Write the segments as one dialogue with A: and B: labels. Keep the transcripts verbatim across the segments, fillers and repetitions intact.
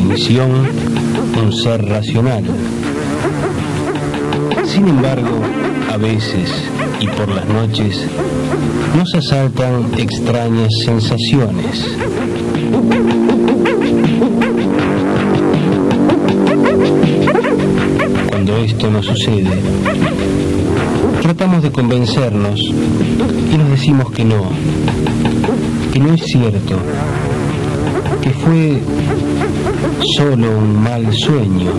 A: definición, un ser racional. Sin embargo, a veces y por las noches nos asaltan extrañas sensaciones. Cuando esto nos sucede, tratamos de convencernos y nos decimos que no, que no es cierto, que fue solo un mal sueño.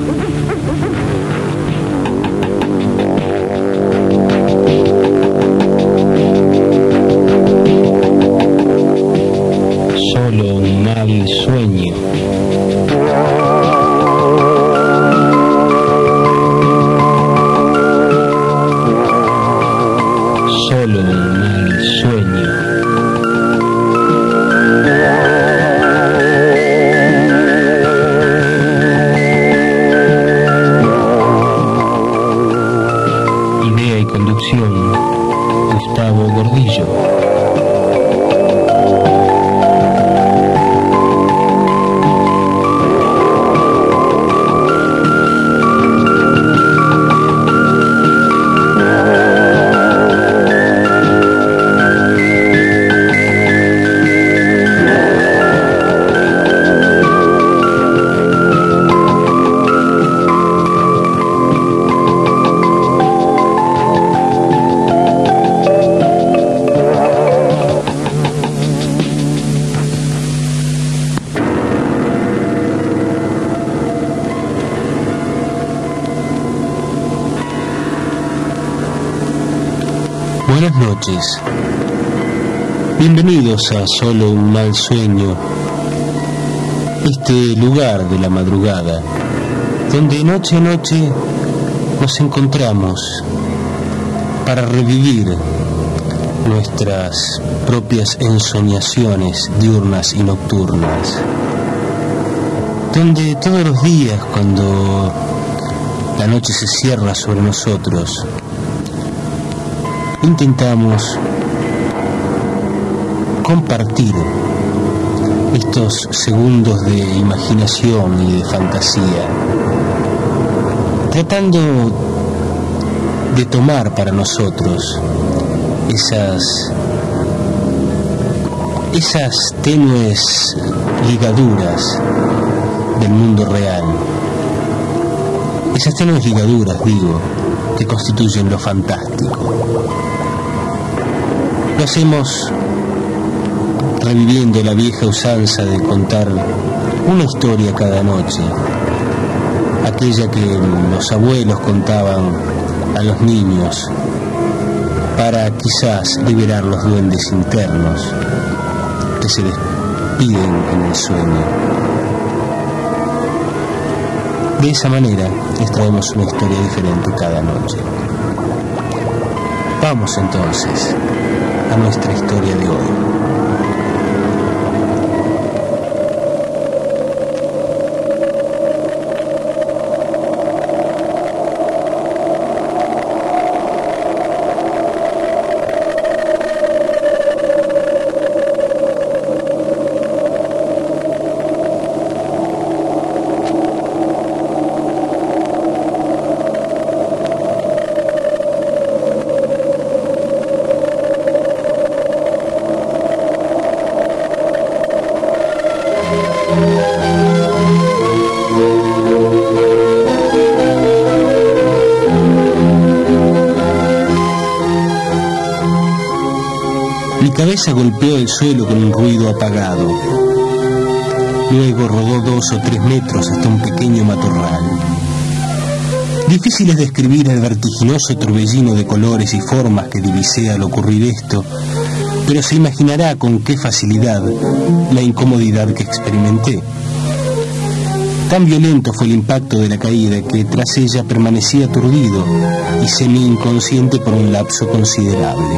A: Solo un mal sueño. Solo un mal sueño. Idea y conducción, Gustavo Gordillo. Buenas noches. Bienvenidos a Solo un mal sueño, este lugar de la madrugada, donde noche a noche nos encontramos para revivir nuestras propias ensoñaciones diurnas y nocturnas, donde todos los días, cuando la noche se cierra sobre nosotros, intentamos compartir estos segundos de imaginación y de fantasía, tratando de tomar para nosotros esas esas tenues ligaduras del mundo real, esas tenues ligaduras, digo, que constituyen lo fantástico. Lo hacemos reviviendo la vieja usanza de contar una historia cada noche, aquella que los abuelos contaban a los niños para quizás liberar los duendes internos que se despiden en el sueño. De esa manera les traemos una historia diferente cada noche. Vamos entonces a nuestra historia de hoy. Mi cabeza golpeó el suelo con un ruido apagado. Luego rodó dos o tres metros hasta un pequeño matorral. Difícil es describir el vertiginoso torbellino de colores y formas que divisé al ocurrir esto, pero se imaginará con qué facilidad la incomodidad que experimenté. Tan violento fue el impacto de la caída que tras ella permanecí aturdido y semi-inconsciente por un lapso considerable.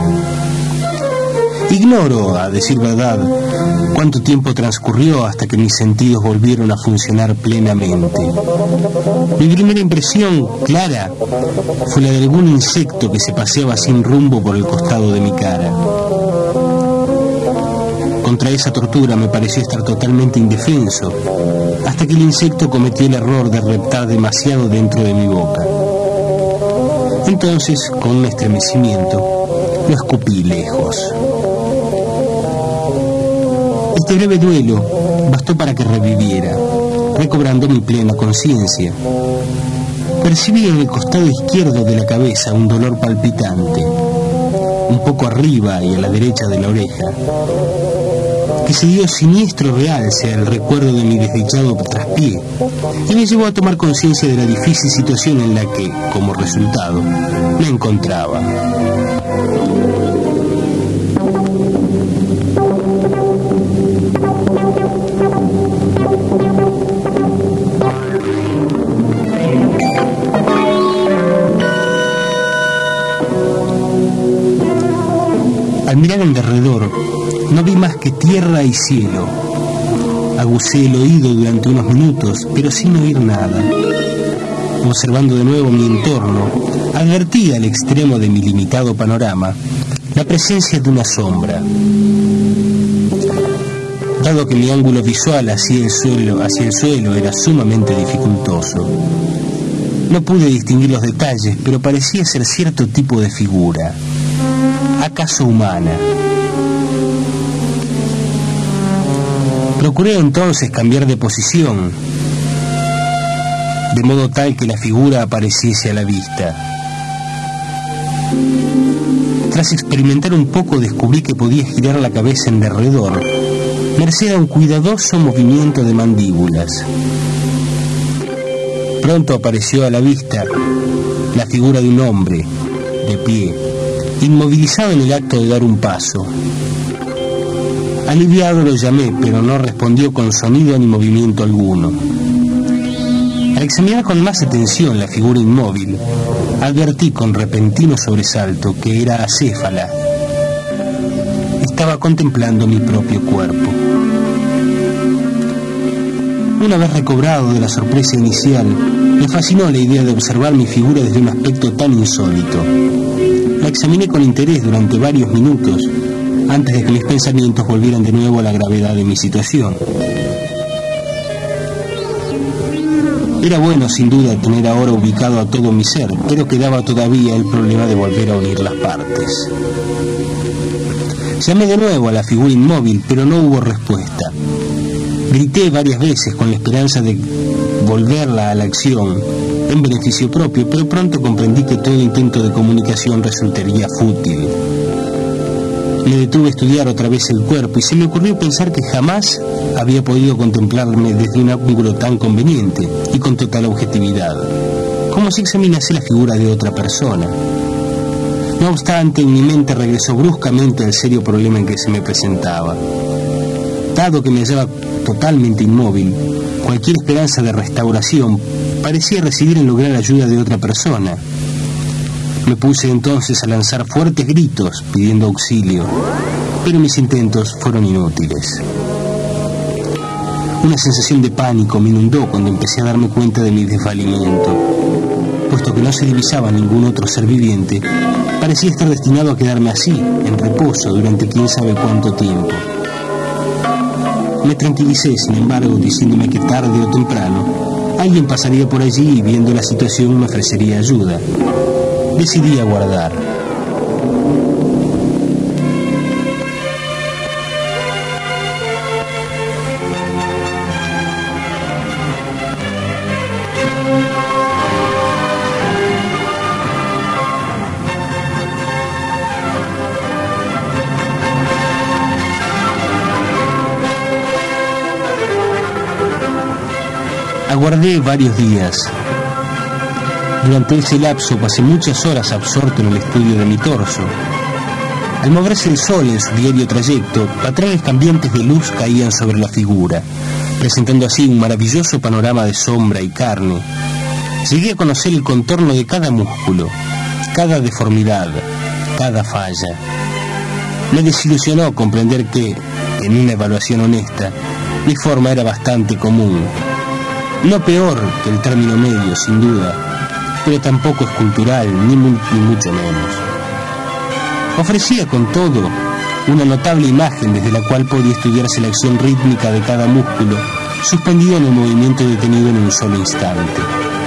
A: Ignoro, a decir verdad, cuánto tiempo transcurrió hasta que mis sentidos volvieron a funcionar plenamente. Mi primera impresión, clara, fue la de algún insecto que se paseaba sin rumbo por el costado de mi cara. Contra esa tortura me pareció estar totalmente indefenso, hasta que el insecto cometió el error de reptar demasiado dentro de mi boca. Entonces, con un estremecimiento, lo escupí lejos. Este breve duelo bastó para que reviviera, recobrando mi plena conciencia. Percibí en el costado izquierdo de la cabeza un dolor palpitante, un poco arriba y a la derecha de la oreja, que se dio siniestro realce al recuerdo de mi desdichado traspié y me llevó a tomar conciencia de la difícil situación en la que, como resultado, me encontraba. Al mirar en derredor, no vi más que tierra y cielo. Agucé el oído durante unos minutos, pero sin oír nada. Observando de nuevo mi entorno, advertí al extremo de mi limitado panorama la presencia de una sombra. Dado que mi ángulo visual hacia el suelo, hacia el suelo era sumamente dificultoso, no pude distinguir los detalles, pero parecía ser cierto tipo de figura, acaso humana. Procuré entonces cambiar de posición, de modo tal que la figura apareciese a la vista. Tras experimentar un poco, descubrí que podía girar la cabeza en derredor, merced a un cuidadoso movimiento de mandíbulas. Pronto apareció a la vista la figura de un hombre, de pie, inmovilizado en el acto de dar un paso. Aliviado lo llamé, pero no respondió con sonido ni movimiento alguno. Al examinar con más atención la figura inmóvil, advertí con repentino sobresalto que era acéfala. Estaba contemplando mi propio cuerpo. Una vez recobrado de la sorpresa inicial, me fascinó la idea de observar mi figura desde un aspecto tan insólito. La examiné con interés durante varios minutos, antes de que mis pensamientos volvieran de nuevo a la gravedad de mi situación. Era bueno, sin duda, tener ahora ubicado a todo mi ser, pero quedaba todavía el problema de volver a unir las partes. Llamé de nuevo a la figura inmóvil, pero no hubo respuesta. Grité varias veces con la esperanza de volverla a la acción, en beneficio propio, pero pronto comprendí que todo intento de comunicación resultaría fútil. Me detuve a estudiar otra vez el cuerpo y se me ocurrió pensar que jamás había podido contemplarme desde un ángulo tan conveniente y con total objetividad, como si examinase la figura de otra persona. No obstante, mi mente regresó bruscamente al serio problema en que se me presentaba. Dado que me hallaba totalmente inmóvil, cualquier esperanza de restauración parecía residir en lograr ayuda de otra persona. Me puse entonces a lanzar fuertes gritos pidiendo auxilio, pero mis intentos fueron inútiles. Una sensación de pánico me inundó cuando empecé a darme cuenta de mi desvalimiento. Puesto que no se divisaba ningún otro ser viviente, parecía estar destinado a quedarme así, en reposo, durante quién sabe cuánto tiempo. Me tranquilicé, sin embargo, diciéndome que tarde o temprano alguien pasaría por allí y, viendo la situación, me ofrecería ayuda. Decidí aguardar. Aguardé varios días. Durante ese lapso pasé muchas horas absorto en el estudio de mi torso. Al moverse el sol en su diario trayecto, patrones cambiantes de luz caían sobre la figura, presentando así un maravilloso panorama de sombra y carne. Llegué a conocer el contorno de cada músculo, cada deformidad, cada falla. Me desilusionó comprender que, en una evaluación honesta, mi forma era bastante común. No peor que el término medio, sin duda, pero tampoco escultural, ni, mu ni mucho menos. Ofrecía, con todo, una notable imagen desde la cual podía estudiarse la acción rítmica de cada músculo suspendido en el movimiento detenido en un solo instante.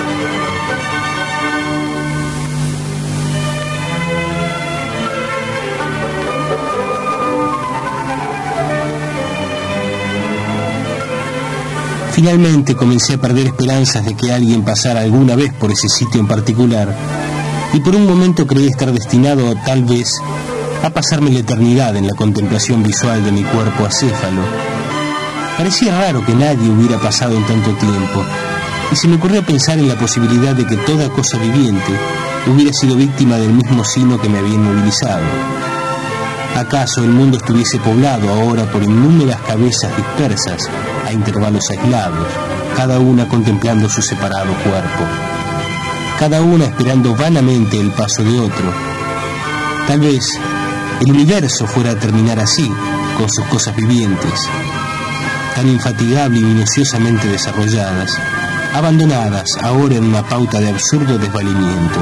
A: Finalmente comencé a perder esperanzas de que alguien pasara alguna vez por ese sitio en particular, y por un momento creí estar destinado, tal vez, a pasarme la eternidad en la contemplación visual de mi cuerpo acéfalo. Parecía raro que nadie hubiera pasado en tanto tiempo, y se me ocurrió pensar en la posibilidad de que toda cosa viviente hubiera sido víctima del mismo sino que me había inmovilizado. ¿Acaso el mundo estuviese poblado ahora por innúmeras cabezas dispersas a intervalos aislados, cada una contemplando su separado cuerpo, cada una esperando vanamente el paso de otro? Tal vez el universo fuera a terminar así, con sus cosas vivientes, tan infatigable y minuciosamente desarrolladas, abandonadas ahora en una pauta de absurdo desvalimiento.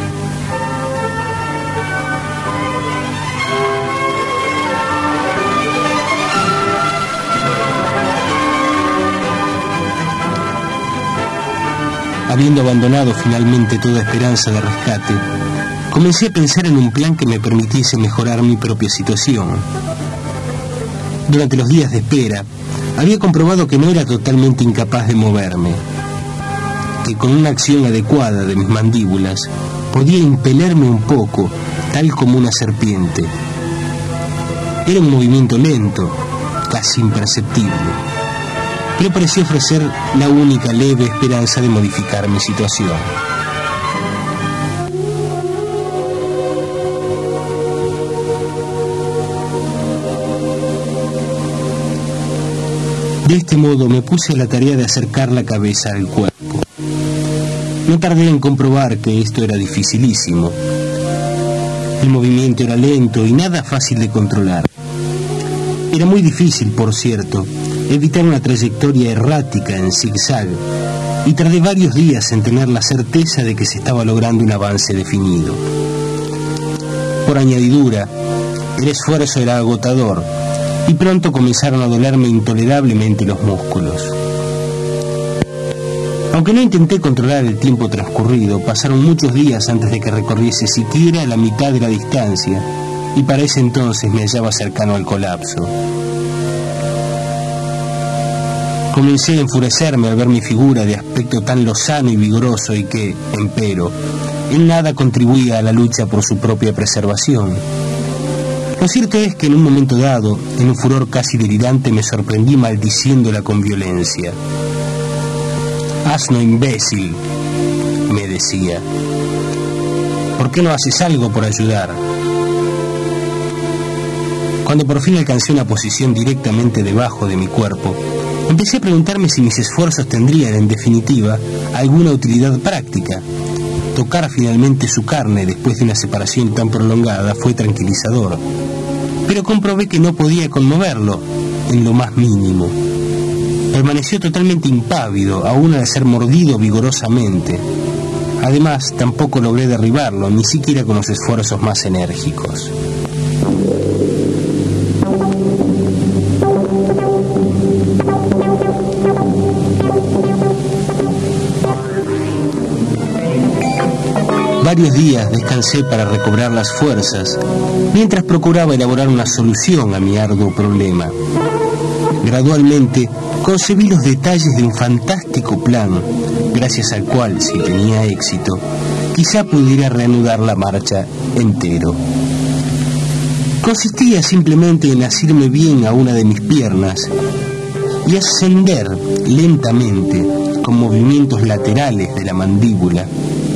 A: Habiendo abandonado finalmente toda esperanza de rescate, comencé a pensar en un plan que me permitiese mejorar mi propia situación. Durante los días de espera, había comprobado que no era totalmente incapaz de moverme, que con una acción adecuada de mis mandíbulas podía impelerme un poco, tal como una serpiente. Era un movimiento lento, casi imperceptible, pero parecía ofrecer la única leve esperanza de modificar mi situación. De este modo me puse a la tarea de acercar la cabeza al cuerpo. No tardé en comprobar que esto era dificilísimo. El movimiento era lento y nada fácil de controlar. Era muy difícil, por cierto, evitar una trayectoria errática en zigzag, y tardé varios días en tener la certeza de que se estaba logrando un avance definido. Por añadidura, el esfuerzo era agotador, y pronto comenzaron a dolerme intolerablemente los músculos. Aunque no intenté controlar el tiempo transcurrido, pasaron muchos días antes de que recorriese siquiera la mitad de la distancia, y para ese entonces me hallaba cercano al colapso. Comencé a enfurecerme al ver mi figura de aspecto tan lozano y vigoroso y que, empero, en nada contribuía a la lucha por su propia preservación. Lo cierto es que en un momento dado, en un furor casi delirante, me sorprendí maldiciéndola con violencia. «Asno imbécil», me decía, «¿por qué no haces algo por ayudar?». Cuando por fin alcancé una posición directamente debajo de mi cuerpo, empecé a preguntarme si mis esfuerzos tendrían, en definitiva, alguna utilidad práctica. Tocar finalmente su carne después de una separación tan prolongada fue tranquilizador, pero comprobé que no podía conmoverlo en lo más mínimo. Permaneció totalmente impávido, aún al ser mordido vigorosamente. Además, tampoco logré derribarlo, ni siquiera con los esfuerzos más enérgicos. Varios días descansé para recobrar las fuerzas, mientras procuraba elaborar una solución a mi arduo problema. Gradualmente concebí los detalles de un fantástico plan, gracias al cual, si tenía éxito, quizá pudiera reanudar la marcha entero. Consistía simplemente en asirme bien a una de mis piernas y ascender lentamente, con movimientos laterales de la mandíbula.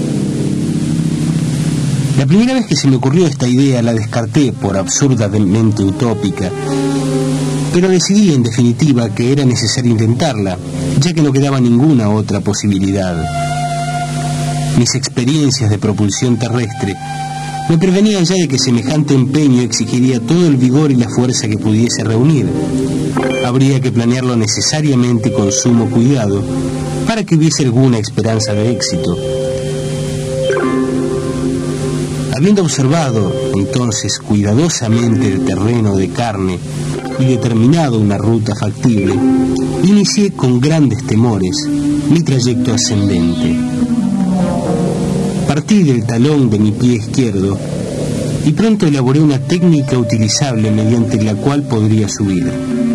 A: La primera vez que se me ocurrió esta idea la descarté por absurdamente utópica, pero decidí en definitiva que era necesario intentarla, ya que no quedaba ninguna otra posibilidad. Mis experiencias de propulsión terrestre me prevenían ya de que semejante empeño exigiría todo el vigor y la fuerza que pudiese reunir. Habría que planearlo necesariamente con sumo cuidado para que hubiese alguna esperanza de éxito. Habiendo observado entonces cuidadosamente el terreno de carne y determinado una ruta factible, inicié con grandes temores mi trayecto ascendente. Partí del talón de mi pie izquierdo y pronto elaboré una técnica utilizable mediante la cual podría subir.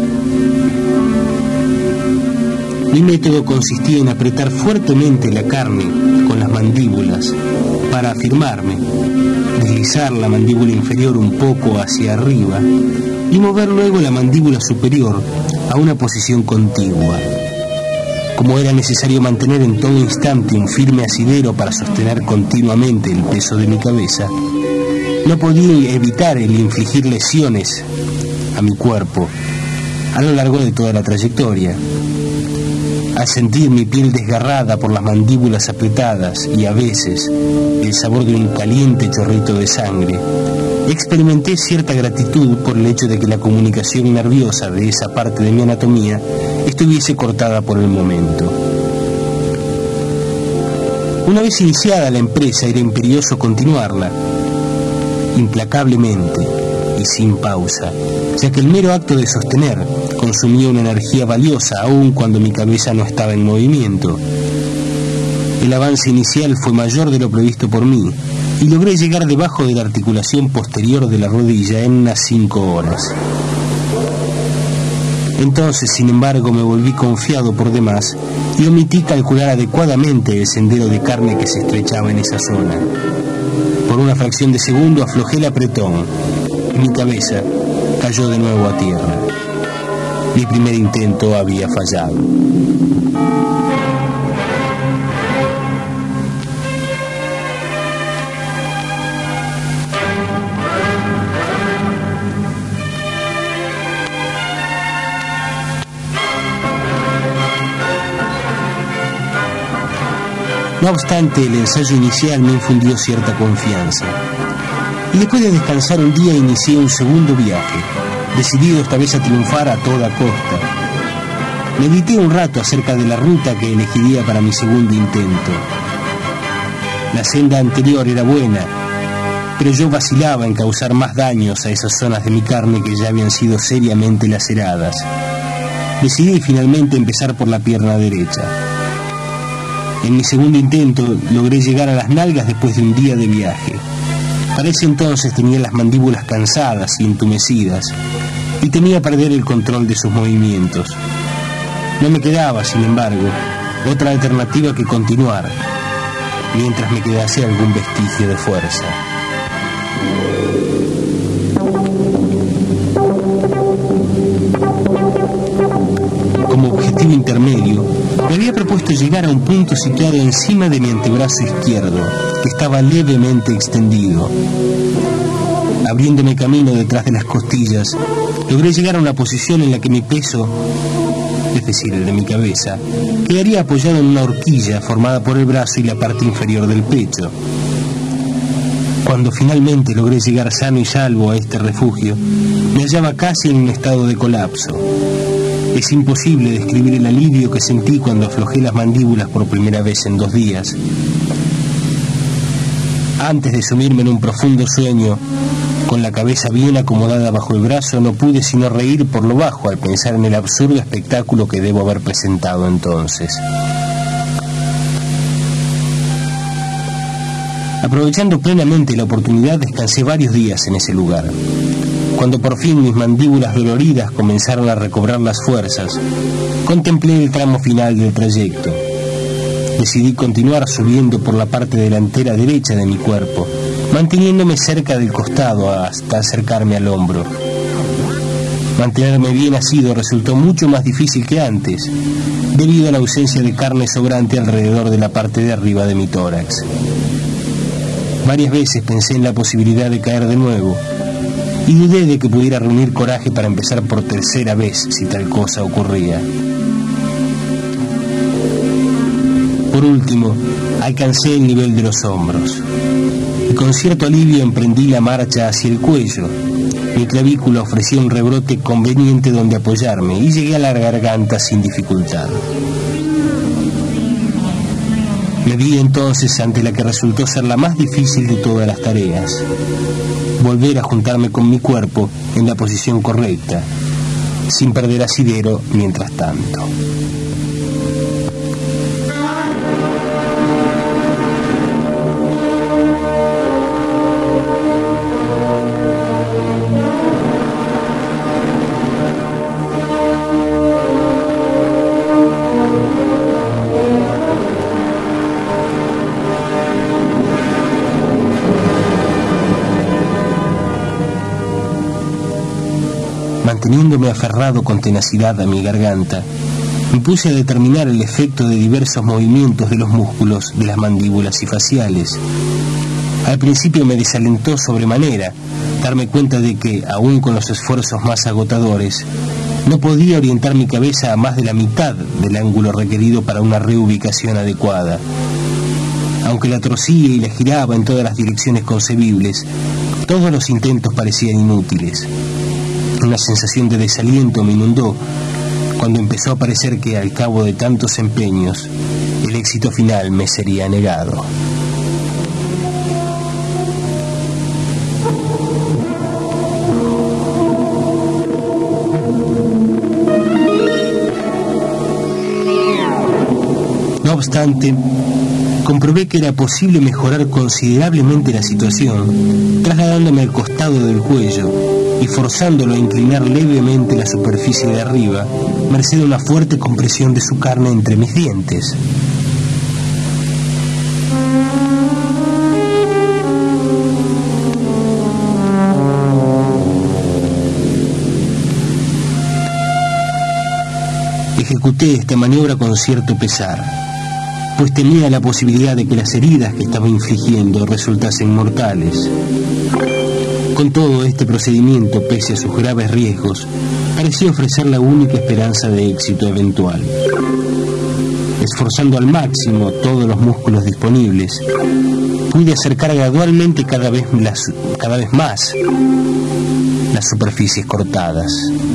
A: Mi método consistía en apretar fuertemente la carne con las mandíbulas para afirmarme, deslizar la mandíbula inferior un poco hacia arriba y mover luego la mandíbula superior a una posición contigua. Como era necesario mantener en todo instante un firme asidero para sostener continuamente el peso de mi cabeza, no podía evitar el infligir lesiones a mi cuerpo a lo largo de toda la trayectoria. Al sentir mi piel desgarrada por las mandíbulas apretadas y a veces el sabor de un caliente chorrito de sangre, experimenté cierta gratitud por el hecho de que la comunicación nerviosa de esa parte de mi anatomía estuviese cortada por el momento. Una vez iniciada la empresa, era imperioso continuarla, implacablemente y sin pausa, ya que el mero acto de sostener consumía una energía valiosa aun cuando mi cabeza no estaba en movimiento. El avance inicial fue mayor de lo previsto por mí y logré llegar debajo de la articulación posterior de la rodilla en unas cinco horas. Entonces, sin embargo, me volví confiado por demás y omití calcular adecuadamente el sendero de carne que se estrechaba en esa zona. Por una fracción de segundo aflojé el apretón y mi cabeza cayó de nuevo a tierra. Mi primer intento había fallado. No obstante, el ensayo inicial me infundió cierta confianza. Y después de descansar un día, inicié un segundo viaje, decidido esta vez a triunfar a toda costa. Medité un rato acerca de la ruta que elegiría para mi segundo intento. La senda anterior era buena, pero yo vacilaba en causar más daños a esas zonas de mi carne que ya habían sido seriamente laceradas. Decidí finalmente empezar por la pierna derecha. En mi segundo intento logré llegar a las nalgas después de un día de viaje. Para ese entonces tenía las mandíbulas cansadas y entumecidas y temía perder el control de sus movimientos. No me quedaba, sin embargo, otra alternativa que continuar, mientras me quedase algún vestigio de fuerza. Como objetivo intermedio, me había propuesto llegar a un punto situado encima de mi antebrazo izquierdo, que estaba levemente extendido. Abriéndome camino detrás de las costillas, logré llegar a una posición en la que mi peso, es decir, el de mi cabeza, quedaría apoyado en una horquilla formada por el brazo y la parte inferior del pecho. Cuando finalmente logré llegar sano y salvo a este refugio, me hallaba casi en un estado de colapso. Es imposible describir el alivio que sentí cuando aflojé las mandíbulas por primera vez en dos días. Antes de sumirme en un profundo sueño, con la cabeza bien acomodada bajo el brazo, no pude sino reír por lo bajo al pensar en el absurdo espectáculo que debo haber presentado entonces. Aprovechando plenamente la oportunidad, descansé varios días en ese lugar. Cuando por fin mis mandíbulas doloridas comenzaron a recobrar las fuerzas, contemplé el tramo final del trayecto. Decidí continuar subiendo por la parte delantera derecha de mi cuerpo, manteniéndome cerca del costado hasta acercarme al hombro. Mantenerme bien asido resultó mucho más difícil que antes, debido a la ausencia de carne sobrante alrededor de la parte de arriba de mi tórax. Varias veces pensé en la posibilidad de caer de nuevo, y dudé de que pudiera reunir coraje para empezar por tercera vez si tal cosa ocurría. Por último, alcancé el nivel de los hombros, y con cierto alivio emprendí la marcha hacia el cuello. Mi clavícula ofrecía un rebrote conveniente donde apoyarme, y llegué a la garganta sin dificultad. Me vi entonces ante la que resultó ser la más difícil de todas las tareas: volver a juntarme con mi cuerpo en la posición correcta, sin perder asidero mientras tanto. Manteniéndome aferrado con tenacidad a mi garganta, me puse a determinar el efecto de diversos movimientos de los músculos de las mandíbulas y faciales. Al principio me desalentó sobremanera darme cuenta de que, aun con los esfuerzos más agotadores, no podía orientar mi cabeza a más de la mitad del ángulo requerido para una reubicación adecuada. Aunque la torcía y la giraba en todas las direcciones concebibles, todos los intentos parecían inútiles. Una sensación de desaliento me inundó cuando empezó a parecer que, al cabo de tantos empeños, el éxito final me sería negado. No obstante, comprobé que era posible mejorar considerablemente la situación, trasladándome al costado del cuello y forzándolo a inclinar levemente la superficie de arriba, merced a una fuerte compresión de su carne entre mis dientes. Ejecuté esta maniobra con cierto pesar, pues temía la posibilidad de que las heridas que estaba infligiendo resultasen mortales. Con todo, este procedimiento, pese a sus graves riesgos, parecía ofrecer la única esperanza de éxito eventual. Esforzando al máximo todos los músculos disponibles, pude acercar gradualmente cada vez, las, cada vez más las superficies cortadas.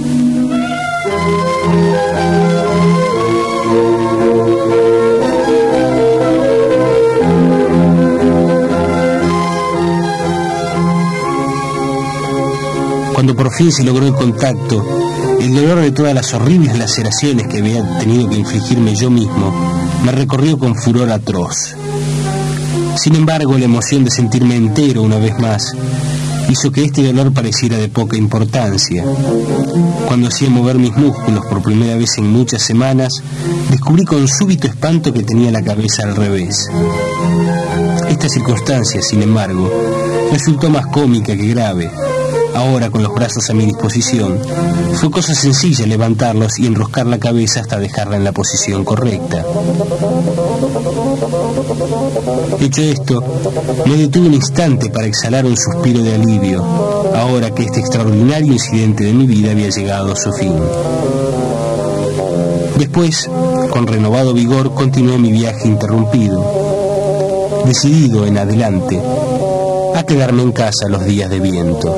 A: Cuando por fin se logró el contacto, el dolor de todas las horribles laceraciones que había tenido que infligirme yo mismo me recorrió con furor atroz. Sin embargo, la emoción de sentirme entero una vez más hizo que este dolor pareciera de poca importancia. Cuando hacía mover mis músculos por primera vez en muchas semanas, descubrí con súbito espanto que tenía la cabeza al revés. Esta circunstancia, sin embargo, resultó más cómica que grave. Ahora, con los brazos a mi disposición, fue cosa sencilla levantarlos y enroscar la cabeza hasta dejarla en la posición correcta. Hecho esto, me detuve un instante para exhalar un suspiro de alivio, ahora que este extraordinario incidente de mi vida había llegado a su fin. Después, con renovado vigor, continué mi viaje interrumpido, decidido en adelante a quedarme en casa los días de viento.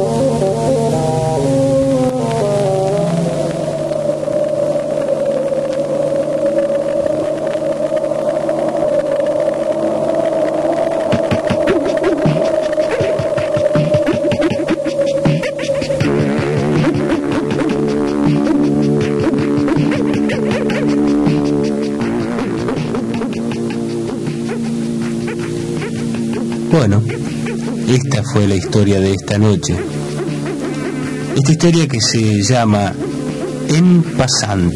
A: Bueno, esta fue la historia de esta noche. Esta historia que se llama En Passant.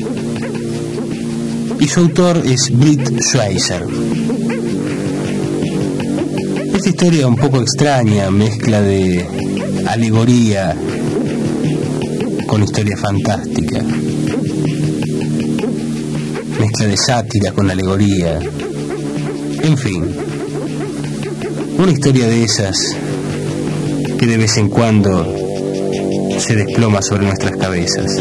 A: Y su autor es Britt Schweizer. Esta historia un poco extraña, mezcla de alegoría con historia fantástica. Mezcla de sátira con alegoría. En fin. Una historia de esas que de vez en cuando se desploma sobre nuestras cabezas.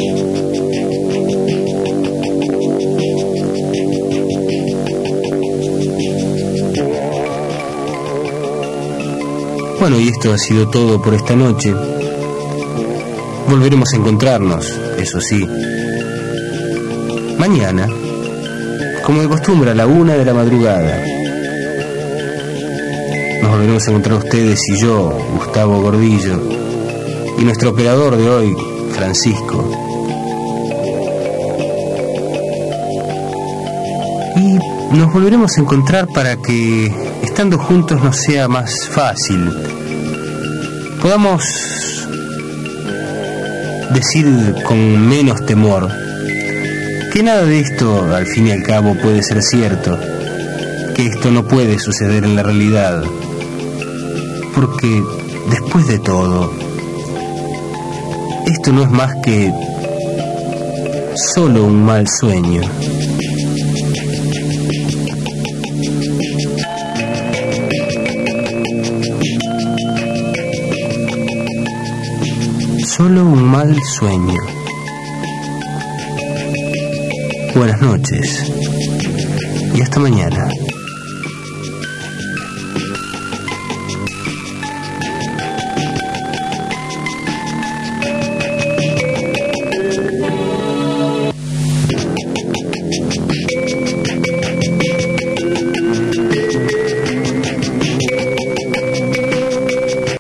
A: Bueno, y esto ha sido todo por esta noche. Volveremos a encontrarnos, eso sí, mañana, como de costumbre, a la una de la madrugada. Nos volveremos a encontrar ustedes y yo, Gustavo Gordillo, y nuestro operador de hoy, Francisco. nos volveremos a encontrar para que, estando juntos, nos sea más fácil. Podamos decir con menos temor que nada de esto, al fin y al cabo, puede ser cierto, que esto no puede suceder en la realidad, porque, después de todo, esto no es más que solo un mal sueño. Solo un mal sueño. Buenas noches y hasta mañana.